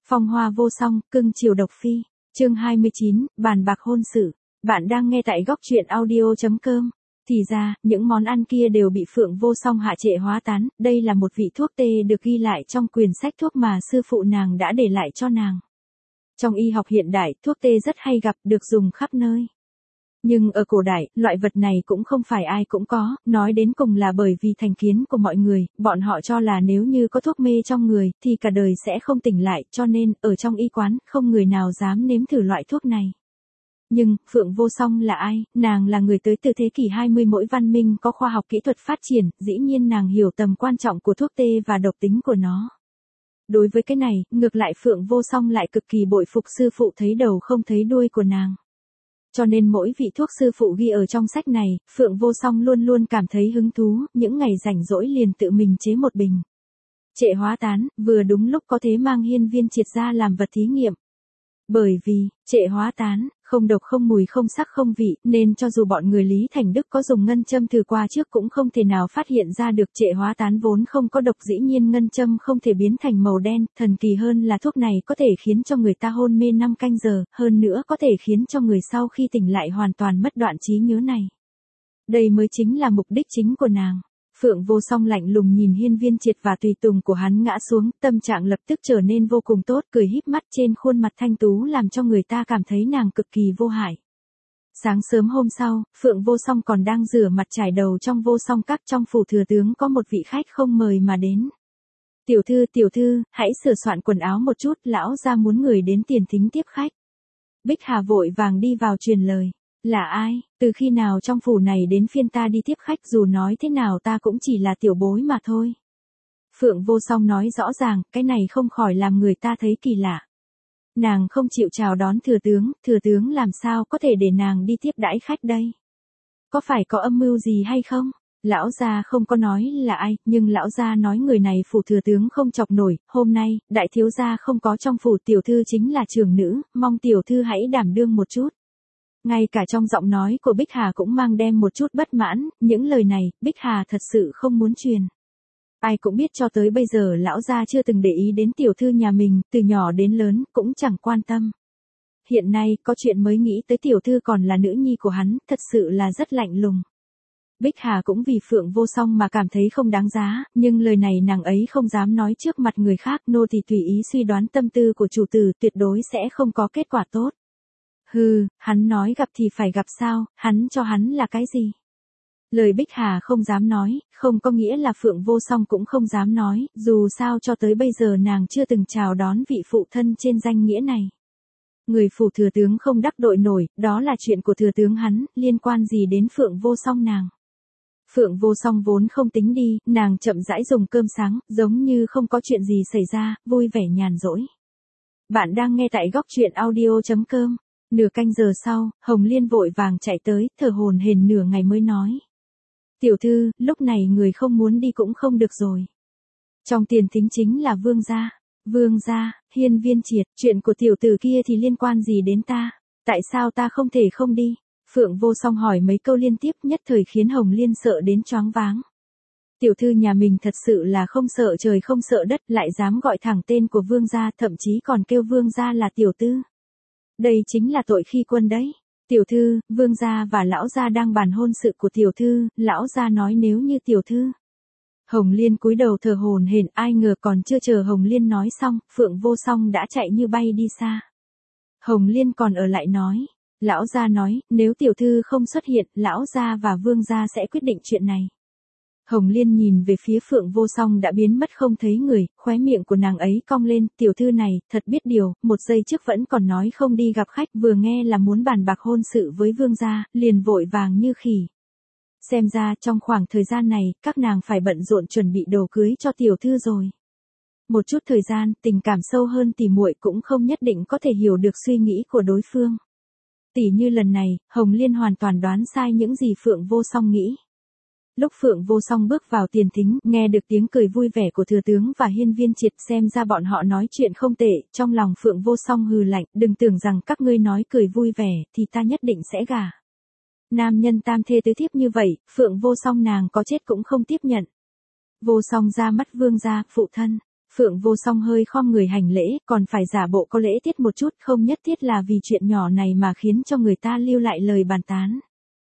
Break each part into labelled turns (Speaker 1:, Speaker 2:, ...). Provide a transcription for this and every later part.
Speaker 1: Phong hoa vô song, cưng chiều độc phi. Chương 29, bàn bạc hôn sự. Bạn đang nghe tại góc truyện audio.com. Thì ra, những món ăn kia đều bị Phượng Vô Song hạ trệ hóa tán, đây là một vị thuốc tê được ghi lại trong quyển sách thuốc mà sư phụ nàng đã để lại cho nàng. Trong y học hiện đại, thuốc tê rất hay gặp, được dùng khắp nơi. Nhưng ở cổ đại, loại vật này cũng không phải ai cũng có, nói đến cùng là bởi vì thành kiến của mọi người, bọn họ cho là nếu như có thuốc mê trong người, thì cả đời sẽ không tỉnh lại, cho nên, ở trong y quán, không người nào dám nếm thử loại thuốc này. Nhưng, Phượng Vô Song là ai? Nàng là người tới từ thế kỷ 20 mỗi văn minh có khoa học kỹ thuật phát triển, dĩ nhiên nàng hiểu tầm quan trọng của thuốc tê và độc tính của nó. Đối với cái này, ngược lại Phượng Vô Song lại cực kỳ bội phục sư phụ thấy đầu không thấy đuôi của nàng. Cho nên mỗi vị thuốc sư phụ ghi ở trong sách này, Phượng Vô Song luôn luôn cảm thấy hứng thú, những ngày rảnh rỗi liền tự mình chế một bình. Trệ hóa tán, vừa đúng lúc có thể mang hiên viên triệt ra làm vật thí nghiệm. Bởi vì, trệ hóa tán, không độc không mùi không sắc không vị, nên cho dù bọn người Lý Thành Đức có dùng ngân châm thử qua trước cũng không thể nào phát hiện ra được trệ hóa tán vốn không có độc, dĩ nhiên ngân châm không thể biến thành màu đen, thần kỳ hơn là thuốc này có thể khiến cho người ta hôn mê 5 canh giờ, hơn nữa có thể khiến cho người sau khi tỉnh lại hoàn toàn mất đoạn trí nhớ này. Đây mới chính là mục đích chính của nàng. Phượng Vô Song lạnh lùng nhìn hiên viên triệt và tùy tùng của hắn ngã xuống, tâm trạng lập tức trở nên vô cùng tốt, cười híp mắt trên khuôn mặt thanh tú làm cho người ta cảm thấy nàng cực kỳ vô hại. Sáng sớm hôm sau, Phượng Vô Song còn đang rửa mặt chải đầu trong Vô Song các, trong phủ thừa tướng có một vị khách không mời mà đến. Tiểu thư, hãy sửa soạn quần áo một chút, lão gia muốn người đến tiền thính tiếp khách. Bích Hà vội vàng đi vào truyền lời. Là ai? Từ khi nào trong phủ này đến phiên ta đi tiếp khách, dù nói thế nào ta cũng chỉ là tiểu bối mà thôi. Phượng Vô Song nói rõ ràng, cái này không khỏi làm người ta thấy kỳ lạ. Nàng không chịu chào đón thừa tướng làm sao có thể để nàng đi tiếp đãi khách đây? Có phải có âm mưu gì hay không? Lão gia không có nói là ai, nhưng lão gia nói người này phủ thừa tướng không chọc nổi, hôm nay, đại thiếu gia không có trong phủ, tiểu thư chính là trưởng nữ, mong tiểu thư hãy đảm đương một chút. Ngay cả trong giọng nói của Bích Hà cũng mang đem một chút bất mãn, những lời này, Bích Hà thật sự không muốn truyền. Ai cũng biết cho tới bây giờ lão gia chưa từng để ý đến tiểu thư nhà mình, từ nhỏ đến lớn, cũng chẳng quan tâm. Hiện nay, có chuyện mới nghĩ tới tiểu thư còn là nữ nhi của hắn, thật sự là rất lạnh lùng. Bích Hà cũng vì Phượng Vô Song mà cảm thấy không đáng giá, nhưng lời này nàng ấy không dám nói trước mặt người khác, nô thì tùy ý suy đoán tâm tư của chủ tử, tuyệt đối sẽ không có kết quả tốt. Hừ, hắn nói gặp thì phải gặp sao, hắn cho hắn là cái gì? Lời Bích Hà không dám nói, không có nghĩa là Phượng Vô Song cũng không dám nói, dù sao cho tới bây giờ nàng chưa từng chào đón vị phụ thân trên danh nghĩa này. Người phủ thừa tướng không đắc tội nổi, đó là chuyện của thừa tướng hắn, liên quan gì đến Phượng Vô Song nàng. Phượng Vô Song vốn không tính đi, nàng chậm rãi dùng cơm sáng, giống như không có chuyện gì xảy ra, vui vẻ nhàn rỗi. Bạn đang nghe tại góc truyện audio.com. Nửa canh giờ sau, Hồng Liên vội vàng chạy tới, thở hổn hển nửa ngày mới nói. Tiểu thư, lúc này người không muốn đi cũng không được rồi. Trong tiền thính chính là vương gia. Vương gia, hiên viên triệt, chuyện của tiểu tử kia thì liên quan gì đến ta? Tại sao ta không thể không đi? Phượng Vô Song hỏi mấy câu liên tiếp nhất thời khiến Hồng Liên sợ đến choáng váng. Tiểu thư nhà mình thật sự là không sợ trời không sợ đất, lại dám gọi thẳng tên của vương gia, thậm chí còn kêu vương gia là tiểu tư. Đây chính là tội khi quân đấy. Tiểu thư, vương gia và lão gia đang bàn hôn sự của tiểu thư, lão gia nói nếu như tiểu thư. Hồng Liên cúi đầu thở hổn hển, ai ngờ còn chưa chờ Hồng Liên nói xong, Phượng Vô Song đã chạy như bay đi xa. Hồng Liên còn ở lại nói, lão gia nói, nếu tiểu thư không xuất hiện, lão gia và vương gia sẽ quyết định chuyện này. Hồng Liên nhìn về phía Phượng Vô Song đã biến mất không thấy người, khóe miệng của nàng ấy cong lên, tiểu thư này, thật biết điều, một giây trước vẫn còn nói không đi gặp khách, vừa nghe là muốn bàn bạc hôn sự với vương gia, liền vội vàng như khỉ. Xem ra trong khoảng thời gian này, các nàng phải bận rộn chuẩn bị đồ cưới cho tiểu thư rồi. Một chút thời gian, tình cảm sâu hơn tỉ muội cũng không nhất định có thể hiểu được suy nghĩ của đối phương. Tỉ như lần này, Hồng Liên hoàn toàn đoán sai những gì Phượng Vô Song nghĩ. Lúc Phượng Vô Song bước vào tiền thính, nghe được tiếng cười vui vẻ của thừa tướng và hiên viên triệt, xem ra bọn họ nói chuyện không tệ, trong lòng Phượng Vô Song hừ lạnh, đừng tưởng rằng các ngươi nói cười vui vẻ, thì ta nhất định sẽ gả. Nam nhân tam thê tứ thiếp như vậy, Phượng Vô Song nàng có chết cũng không tiếp nhận. Vô Song ra mắt vương gia, phụ thân. Phượng Vô Song hơi khom người hành lễ, còn phải giả bộ có lễ tiết một chút, không nhất thiết là vì chuyện nhỏ này mà khiến cho người ta lưu lại lời bàn tán.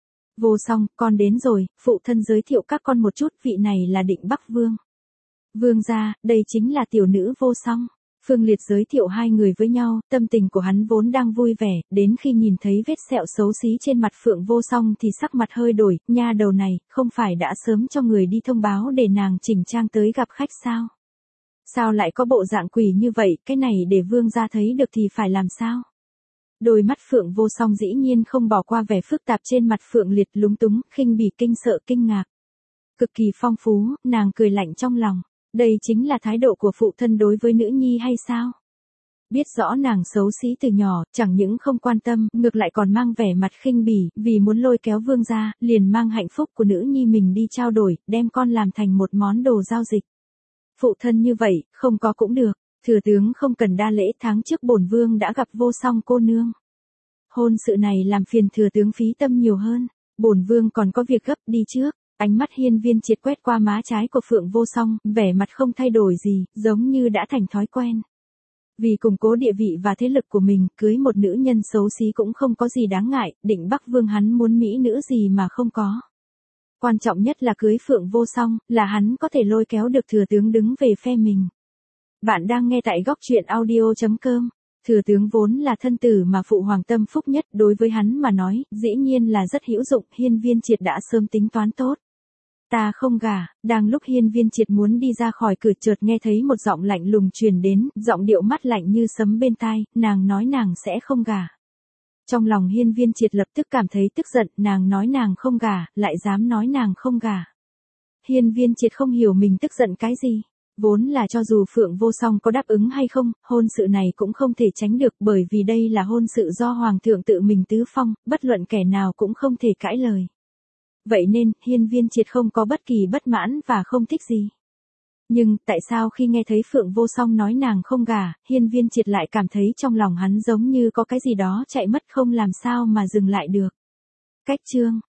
Speaker 1: Vô Song, con đến rồi, phụ thân giới thiệu các con một chút, vị này là Định Bắc Vương. Vương gia, đây chính là tiểu nữ Vô Song. Phương Liệt giới thiệu hai người với nhau, tâm tình của hắn vốn đang vui vẻ, đến khi nhìn thấy vết sẹo xấu xí trên mặt Phượng Vô Song thì sắc mặt hơi đổi, nha đầu này, không phải đã sớm cho người đi thông báo để nàng chỉnh trang tới gặp khách sao? Sao lại có bộ dạng quỷ như vậy, cái này để vương gia thấy được thì phải làm sao? Đôi mắt Phượng Vô Song dĩ nhiên không bỏ qua vẻ phức tạp trên mặt Phượng Liệt, lúng túng, khinh bỉ, kinh sợ, kinh ngạc. Cực kỳ phong phú, nàng cười lạnh trong lòng. Đây chính là thái độ của phụ thân đối với nữ nhi hay sao? Biết rõ nàng xấu xí từ nhỏ, chẳng những không quan tâm, ngược lại còn mang vẻ mặt khinh bỉ, vì muốn lôi kéo vương gia, liền mang hạnh phúc của nữ nhi mình đi trao đổi, đem con làm thành một món đồ giao dịch. Phụ thân như vậy, không có cũng được, thừa tướng không cần đa lễ, tháng trước bổn vương đã gặp Vô Song cô nương. Hôn sự này làm phiền thừa tướng phí tâm nhiều hơn, bổn vương còn có việc gấp, đi trước. Ánh mắt Hiên Viên Triệt quét qua má trái của Phượng Vô Song, vẻ mặt không thay đổi gì, giống như đã thành thói quen. Vì củng cố địa vị và thế lực của mình, cưới một nữ nhân xấu xí cũng không có gì đáng ngại, Định Bắc Vương hắn muốn mỹ nữ gì mà không có. Quan trọng nhất là cưới Phượng Vô Song, là hắn có thể lôi kéo được thừa tướng đứng về phe mình. Bạn đang nghe tại góc truyện audio.com. Thừa tướng vốn là thân tử mà phụ hoàng tâm phúc nhất, đối với hắn mà nói, dĩ nhiên là rất hữu dụng, Hiên Viên Triệt đã sớm tính toán tốt. Ta không gả. Đang lúc Hiên Viên Triệt muốn đi ra khỏi cửa, chợt nghe thấy một giọng lạnh lùng truyền đến, giọng điệu mắt lạnh như sấm bên tai, nàng nói nàng sẽ không gả. Trong lòng Hiên Viên Triệt lập tức cảm thấy tức giận, nàng nói nàng không gả, lại dám nói nàng không gả. Hiên Viên Triệt không hiểu mình tức giận cái gì. Vốn là cho dù Phượng Vô Song có đáp ứng hay không, hôn sự này cũng không thể tránh được, bởi vì đây là hôn sự do Hoàng thượng tự mình tứ phong, bất luận kẻ nào cũng không thể cãi lời. Vậy nên, Hiên Viên Triệt không có bất kỳ bất mãn và không thích gì. Nhưng, tại sao khi nghe thấy Phượng Vô Song nói nàng không gả, Hiên Viên Triệt lại cảm thấy trong lòng hắn giống như có cái gì đó chạy mất, không làm sao mà dừng lại được. Cách chương